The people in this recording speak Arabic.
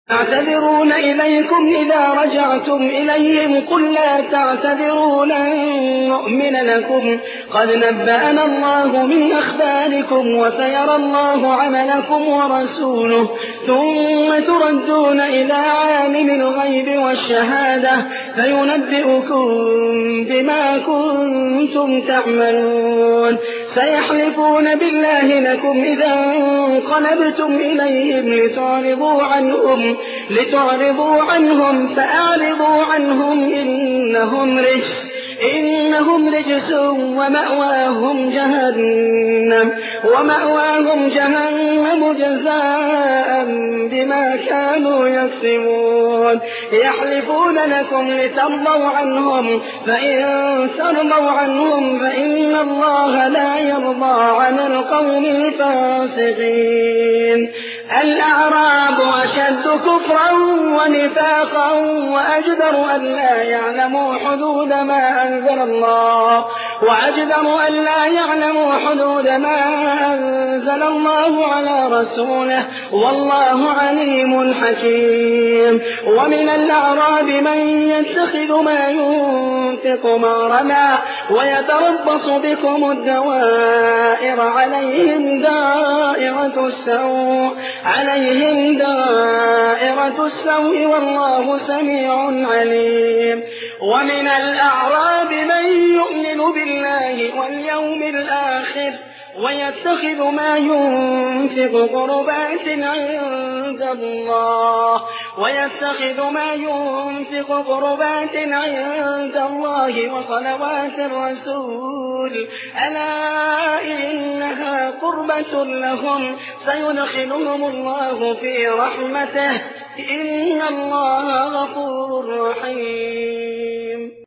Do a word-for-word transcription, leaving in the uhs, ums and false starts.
يعتذرون إليكم إذا رجعتم إليهم قل لا تعتذروا لن نؤمن لكم قد نبأنا الله من أخباركم وسيرى الله عملكم ورسوله ثم تردون إلى عالم الغيب والشهادة فينبئكم بما كنتم تعملون سيحلفون بالله لكم إذا انقلبتم إليهم لتعرضوا عنهم لتعرضوا عنهم فأعرضوا عنهم إنهم رجس إنهم رجس ومأواهم جهنم ومأواهم جهنم جزاء بما كانوا يكسبون يحلفون لكم لترضوا عنهم فإن ترضوا عنهم فإن الله لا يرضى عن القوم الفاسقين الأعراب أشد كفرا ونفاقا وأجدر أن لا يعلموا حدود ما أنزل الله وأجدر أن لا يعلموا حدود ما أنزل الله على رسوله والله عليم حكيم ومن الأعراب من يتخذ ما ينفق مغرما ويتربص بكم الدوائر عليهم دائرة السوء عليهم دائرة السوء والله سميع عليم ومن الأعراب من يؤمن بالله واليوم الآخر ويتخذ ما ينفق قربات عند الله ويتخذ ما ينفق قربات عند الله وصلوات الرسول ألا إنها قربة لهم سيدخلهم الله في رحمته إن الله غفور رحيم